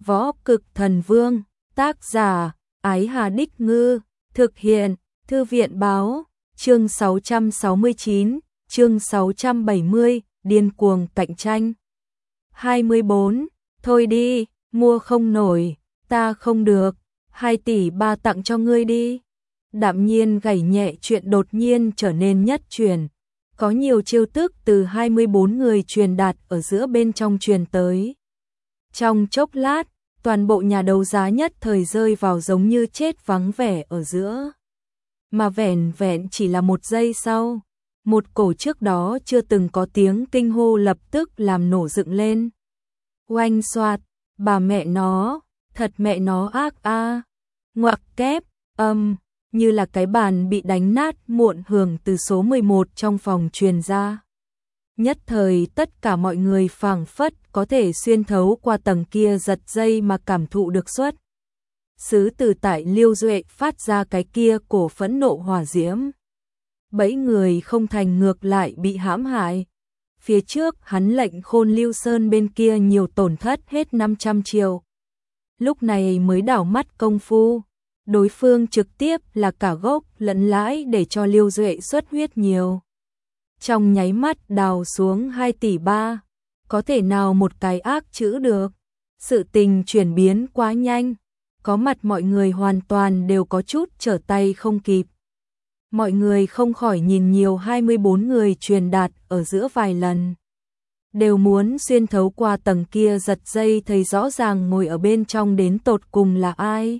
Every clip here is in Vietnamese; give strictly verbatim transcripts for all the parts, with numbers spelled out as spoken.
Võ Cực Thần Vương, tác giả, Ái Hà Đích Ngư, thực hiện, Thư viện báo, chương sáu trăm sáu mươi chín, chương sáu trăm bảy mươi, điên cuồng cạnh tranh. hai mươi bốn, thôi đi, mua không nổi, ta không được, hai tỷ ba tặng cho ngươi đi. Đạm Nhiên gảy nhẹ chuyện đột nhiên trở nên nhất truyền. Có nhiều chiêu thức từ hai mươi bốn người truyền đạt ở giữa bên trong truyền tới. Trong chốc lát, toàn bộ nhà đấu giá nhất thời rơi vào giống như chết vắng vẻ ở giữa. Mà vẻn vẹn chỉ là một giây sau, một cổ trước đó chưa từng có tiếng kinh hô lập tức làm nổ dựng lên. Oanh xoạt, bà mẹ nó, thật mẹ nó ác a. À. Ngoặc kép, âm, như là cái bàn bị đánh nát muộn hưởng từ số mười một trong phòng truyền ra. Nhất thời tất cả mọi người phảng phất có thể xuyên thấu qua tầng kia giật dây mà cảm thụ được xuất. Xứ từ tại Liêu Duệ phát ra cái kia cổ phẫn nộ hỏa diễm. Bẫy người không thành ngược lại bị hãm hại. Phía trước hắn lệnh Khôn Lưu Sơn bên kia nhiều tổn thất hết năm trăm triệu. Lúc này mới đảo mắt công phu. Đối phương trực tiếp là cả gốc lẫn lãi để cho Liêu Duệ xuất huyết nhiều. Trong nháy mắt đào xuống hai tỷ ba, có thể nào một cái ác chữ được. Sự tình chuyển biến quá nhanh, có mặt mọi người hoàn toàn đều có chút trở tay không kịp. Mọi người không khỏi nhìn nhiều hai mươi bốn người truyền đạt ở giữa vài lần. Đều muốn xuyên thấu qua tầng kia giật dây thấy rõ ràng ngồi ở bên trong đến tột cùng là ai.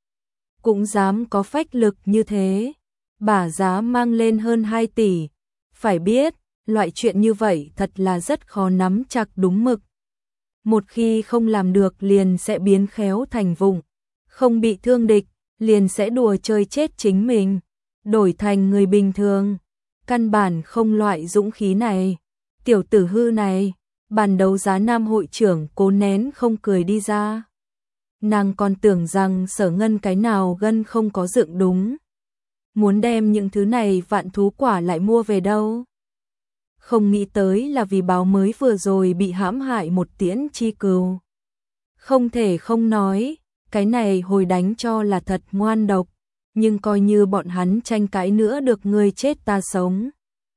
Cũng dám có phách lực như thế, bả giá mang lên hơn hai tỷ. Phải biết, loại chuyện như vậy thật là rất khó nắm chặt đúng mực. Một khi không làm được liền sẽ biến khéo thành vụng, không bị thương địch, liền sẽ đùa chơi chết chính mình, đổi thành người bình thường. Căn bản không loại dũng khí này. Tiểu tử hư này, bàn đấu giá nam hội trưởng cố nén không cười đi ra. Nàng còn tưởng rằng Sở Ngân cái nào gân không có dựng đúng. Muốn đem những thứ này vạn thú quả lại mua về đâu. Không nghĩ tới là vì báo mới vừa rồi bị hãm hại một tiễn chi cừu. Không thể không nói, cái này hồi đánh cho là thật ngoan độc, nhưng coi như bọn hắn tranh cãi nữa được người chết ta sống.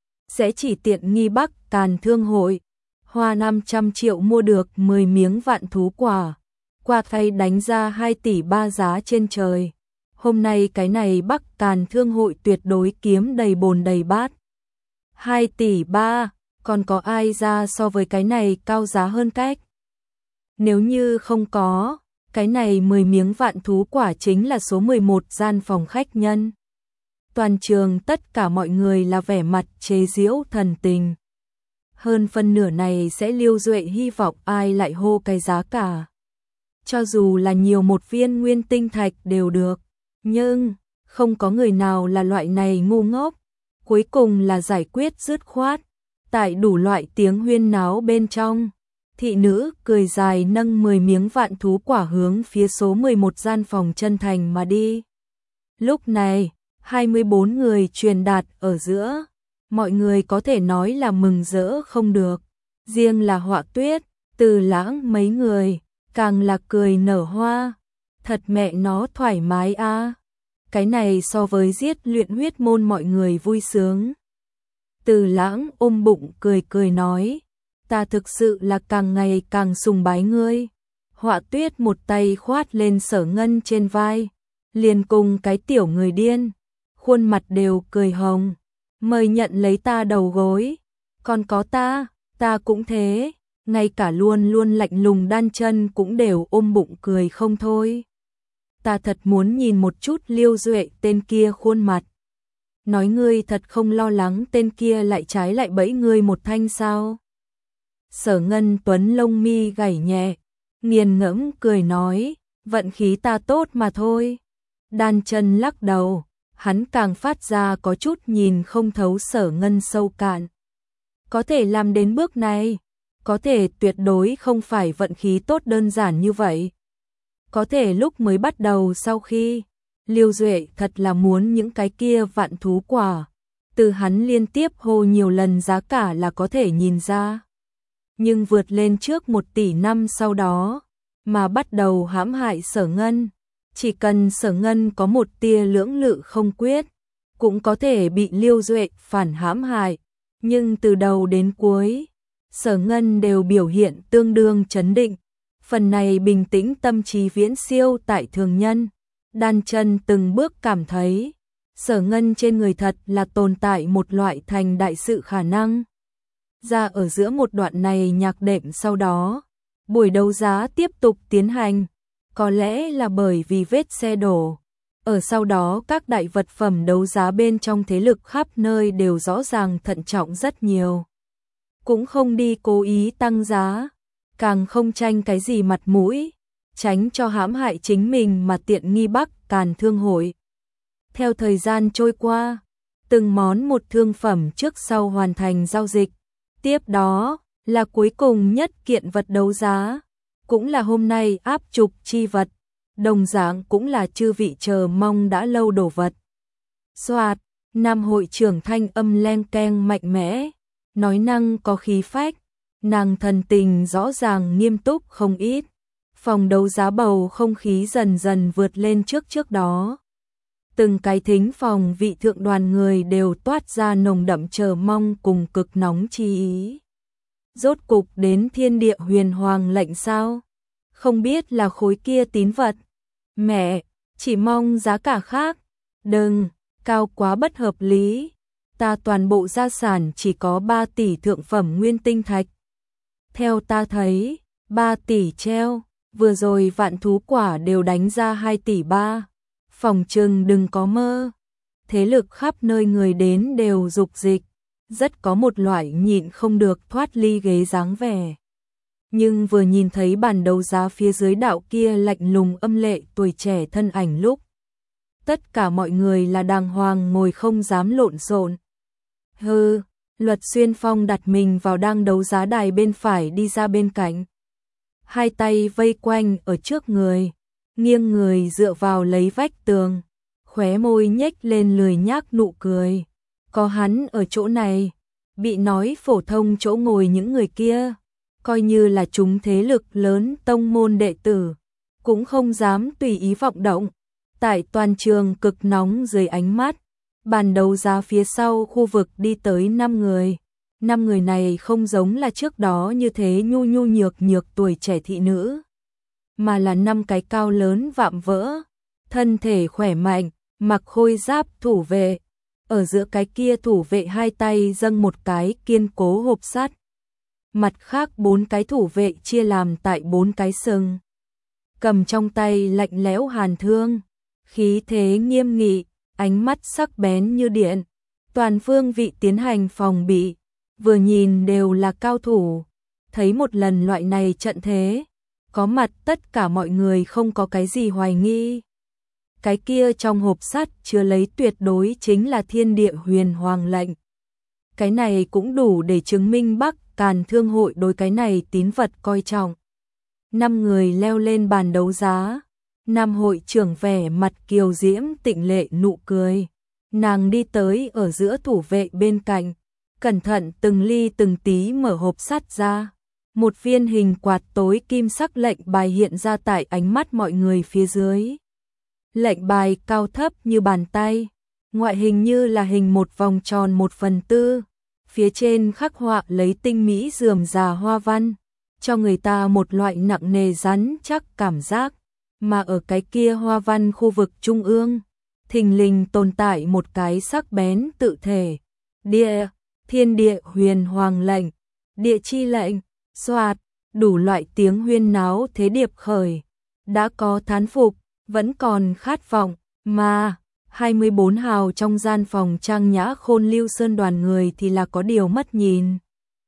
Sẽ chỉ tiện nghi Bắc Càn Thương hội, hoa năm trăm triệu mua được mười miếng vạn thú quả, qua thay đánh ra hai tỷ ba giá trên trời. Hôm nay cái này Bắc Càn Thương hội tuyệt đối kiếm đầy bồn đầy bát. hai tỷ ba, còn có ai ra so với cái này cao giá hơn cách? Nếu như không có, cái này mười miếng vạn thú quả chính là số mười một gian phòng khách nhân. Toàn trường tất cả mọi người là vẻ mặt chế giễu thần tình. Hơn phân nửa này sẽ Liêu Duệ hy vọng ai lại hô cái giá cả. Cho dù là nhiều một viên nguyên tinh thạch đều được. Nhưng, không có người nào là loại này ngu ngốc. Cuối cùng là giải quyết dứt khoát. Tại đủ loại tiếng huyên náo bên trong, thị nữ cười dài nâng mười miếng vạn thú quả hướng phía số mười một gian phòng chân thành mà đi. Lúc này, hai mươi bốn người truyền đạt ở giữa. Mọi người có thể nói là mừng rỡ không được. Riêng là Họa Tuyết, Từ Lãng mấy người, càng là cười nở hoa. Thật mẹ nó thoải mái a. À. Cái này so với giết luyện huyết môn mọi người vui sướng. Từ Lãng ôm bụng cười cười nói, ta thực sự là càng ngày càng sùng bái ngươi. Họa Tuyết một tay khoát lên Sở Ngân trên vai, liền cùng cái tiểu người điên, khuôn mặt đều cười hồng, mời nhận lấy ta đầu gối. Còn có ta, ta cũng thế, ngay cả luôn luôn lạnh lùng Đan Chân cũng đều ôm bụng cười không thôi. Ta thật muốn nhìn một chút Liêu Duệ tên kia khuôn mặt. Nói ngươi thật không lo lắng tên kia lại trái lại bẫy ngươi một thanh sao? Sở Ngân Tuấn lông mi gảy nhẹ, nghiền ngẫm cười nói, vận khí ta tốt mà thôi. Đan Chân lắc đầu, hắn càng phát ra có chút nhìn không thấu Sở Ngân sâu cạn. Có thể làm đến bước này, có thể tuyệt đối không phải vận khí tốt đơn giản như vậy. Có thể lúc mới bắt đầu sau khi Liêu Duệ thật là muốn những cái kia vạn thú quả, từ hắn liên tiếp hô nhiều lần giá cả là có thể nhìn ra. Nhưng vượt lên trước một tỷ năm sau đó, mà bắt đầu hãm hại Sở Ngân. Chỉ cần Sở Ngân có một tia lưỡng lự không quyết, cũng có thể bị Liêu Duệ phản hãm hại. Nhưng từ đầu đến cuối, Sở Ngân đều biểu hiện tương đương chấn định. Phần này bình tĩnh tâm trí viễn siêu tại thường nhân. Đan Chân từng bước cảm thấy, Sở Ngân trên người thật là tồn tại một loại thành đại sự khả năng. Ra ở giữa một đoạn này nhạc đệm sau đó, buổi đấu giá tiếp tục tiến hành. Có lẽ là bởi vì vết xe đổ. Ở sau đó các đại vật phẩm đấu giá bên trong thế lực khắp nơi đều rõ ràng thận trọng rất nhiều. Cũng không đi cố ý tăng giá, càng không tranh cái gì mặt mũi, tránh cho hãm hại chính mình mà tiện nghi Bắc Càn Thương hội. Theo thời gian trôi qua, từng món một thương phẩm trước sau hoàn thành giao dịch. Tiếp đó là cuối cùng nhất kiện vật đấu giá, cũng là hôm nay áp trục chi vật, đồng dạng cũng là chư vị chờ mong đã lâu đồ vật. Soạt, Nam hội trưởng thanh âm len keng mạnh mẽ, nói năng có khí phách, nàng thần tình rõ ràng nghiêm túc không ít. Phòng đấu giá bầu không khí dần dần vượt lên trước trước đó. Từng cái thính phòng vị thượng đoàn người đều toát ra nồng đậm chờ mong cùng cực nóng chi ý. Rốt cục đến thiên địa huyền hoàng lệnh sao? Không biết là khối kia tín vật. Mẹ, chỉ mong giá cả khác. Đừng, cao quá bất hợp lý. Ta toàn bộ gia sản chỉ có ba tỷ thượng phẩm nguyên tinh thạch. Theo ta thấy, ba tỷ treo, vừa rồi vạn thú quả đều đánh ra hai tỷ ba. Phòng trừng đừng có mơ. Thế lực khắp nơi người đến đều dục dịch, rất có một loại nhịn không được thoát ly ghế dáng vẻ. Nhưng vừa nhìn thấy bàn đấu giá phía dưới đạo kia lạnh lùng âm lệ tuổi trẻ thân ảnh lúc, tất cả mọi người là đàng hoàng ngồi không dám lộn xộn. Hừ, Luật Xuyên Phong đặt mình vào đang đấu giá đài bên phải đi ra bên cạnh. Hai tay vây quanh ở trước người, nghiêng người dựa vào lấy vách tường, khóe môi nhếch lên lười nhác nụ cười. Có hắn ở chỗ này, bị nói phổ thông chỗ ngồi những người kia, coi như là chúng thế lực lớn tông môn đệ tử, cũng không dám tùy ý vọng động. Tại toàn trường cực nóng dưới ánh mắt, bàn đấu giá phía sau khu vực đi tới năm người. Năm người này không giống là trước đó như thế nhu nhu nhược nhược tuổi trẻ thị nữ, mà là năm cái cao lớn vạm vỡ, thân thể khỏe mạnh, mặc khôi giáp thủ vệ. Ở giữa cái kia thủ vệ hai tay dâng một cái kiên cố hộp sắt. Mặt khác bốn cái thủ vệ chia làm tại bốn cái sừng. Cầm trong tay lạnh lẽo hàn thương, khí thế nghiêm nghị, ánh mắt sắc bén như điện. Toàn phương vị tiến hành phòng bị, vừa nhìn đều là cao thủ. Thấy một lần loại này trận thế, có mặt tất cả mọi người không có cái gì hoài nghi. Cái kia trong hộp sắt chứa lấy tuyệt đối chính là thiên địa huyền hoàng lệnh. Cái này cũng đủ để chứng minh Bắc Càn Thương hội đối cái này tín vật coi trọng. Năm người leo lên bàn đấu giá. Nam hội trưởng vẻ mặt kiều diễm tịnh lệ nụ cười. Nàng đi tới ở giữa thủ vệ bên cạnh, cẩn thận từng ly từng tí mở hộp sắt ra. Một viên hình quạt tối kim sắc lệnh bài hiện ra tại ánh mắt mọi người phía dưới. Lệnh bài cao thấp như bàn tay, ngoại hình như là hình một vòng tròn một phần tư, phía trên khắc họa lấy tinh mỹ rườm rà hoa văn, cho người ta một loại nặng nề rắn chắc cảm giác. Mà ở cái kia hoa văn khu vực trung ương, thình lình tồn tại một cái sắc bén tự thể. Địa, thiên địa huyền hoàng lệnh, địa chi lệnh, soạt, đủ loại tiếng huyên náo thế điệp khởi. Đã có thán phục, vẫn còn khát vọng, mà hai mươi bốn hào trong gian phòng trang nhã khôn lưu sơn đoàn người thì là có điều mất nhìn.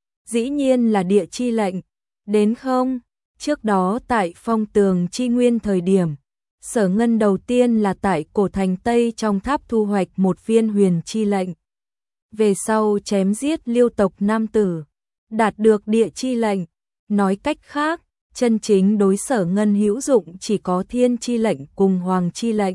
Dĩ nhiên là địa chi lệnh, đến không? Trước đó tại phong tường chi nguyên thời điểm, Sở Ngân đầu tiên là tại cổ thành Tây trong tháp thu hoạch một viên huyền chi lệnh. Về sau chém giết liêu tộc nam tử, đạt được địa chi lệnh. Nói cách khác, chân chính đối Sở Ngân hữu dụng chỉ có thiên chi lệnh cùng hoàng chi lệnh.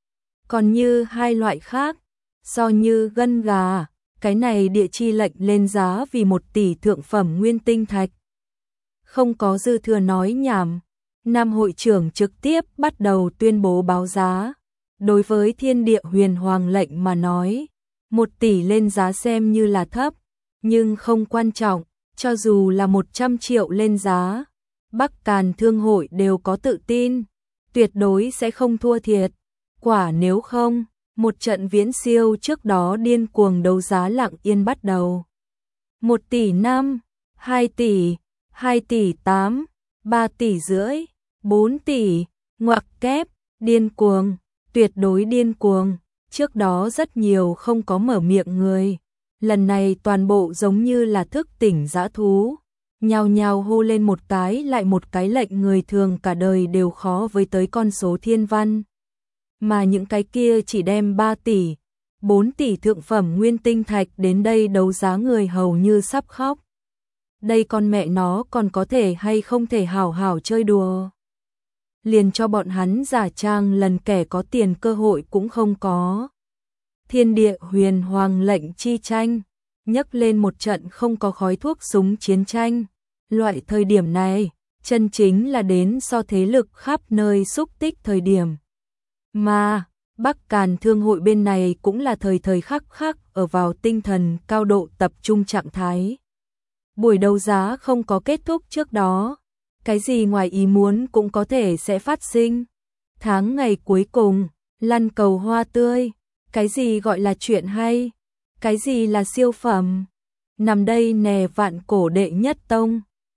Còn như hai loại khác, so như gân gà, cái này địa chi lệnh lên giá vì một tỷ thượng phẩm nguyên tinh thạch. Không có dư thừa nói nhảm, Nam hội trưởng trực tiếp bắt đầu tuyên bố báo giá. Đối với Thiên Địa Huyền Hoàng lệnh mà nói, một tỷ lên giá xem như là thấp, nhưng không quan trọng, cho dù là một trăm triệu lên giá, Bắc Càn Thương hội đều có tự tin, tuyệt đối sẽ không thua thiệt. Quả nếu không, một trận viễn siêu trước đó điên cuồng đấu giá lặng yên bắt đầu. Một tỷ năm, hai tỷ, hai tỷ tám, ba tỷ rưỡi, bốn tỷ, ngoặc kép, điên cuồng, tuyệt đối điên cuồng. Trước đó rất nhiều không có mở miệng người, lần này toàn bộ giống như là thức tỉnh dã thú, nhao nhao hô lên một cái lại một cái lệnh người thường cả đời đều khó với tới con số thiên văn. Mà những cái kia chỉ đem ba tỷ, bốn tỷ thượng phẩm nguyên tinh thạch đến đây đấu giá người hầu như sắp khóc. Đây con mẹ nó còn có thể hay không thể hảo hảo chơi đùa. Liền cho bọn hắn giả trang lần kẻ có tiền cơ hội cũng không có. Thiên Địa Huyền Hoàng lệnh chi tranh, nhấc lên một trận không có khói thuốc súng chiến tranh. Loại thời điểm này, chân chính là đến so thế lực khắp nơi xúc tích thời điểm. Mà, Bắc Càn Thương hội bên này cũng là thời thời khắc khắc ở vào tinh thần cao độ tập trung trạng thái. Buổi đấu giá không có kết thúc trước đó, cái gì ngoài ý muốn cũng có thể sẽ phát sinh. Tháng ngày cuối cùng, lăn cầu hoa tươi, cái gì gọi là chuyện hay, cái gì là siêu phẩm. Nằm đây nè vạn cổ đệ nhất tông.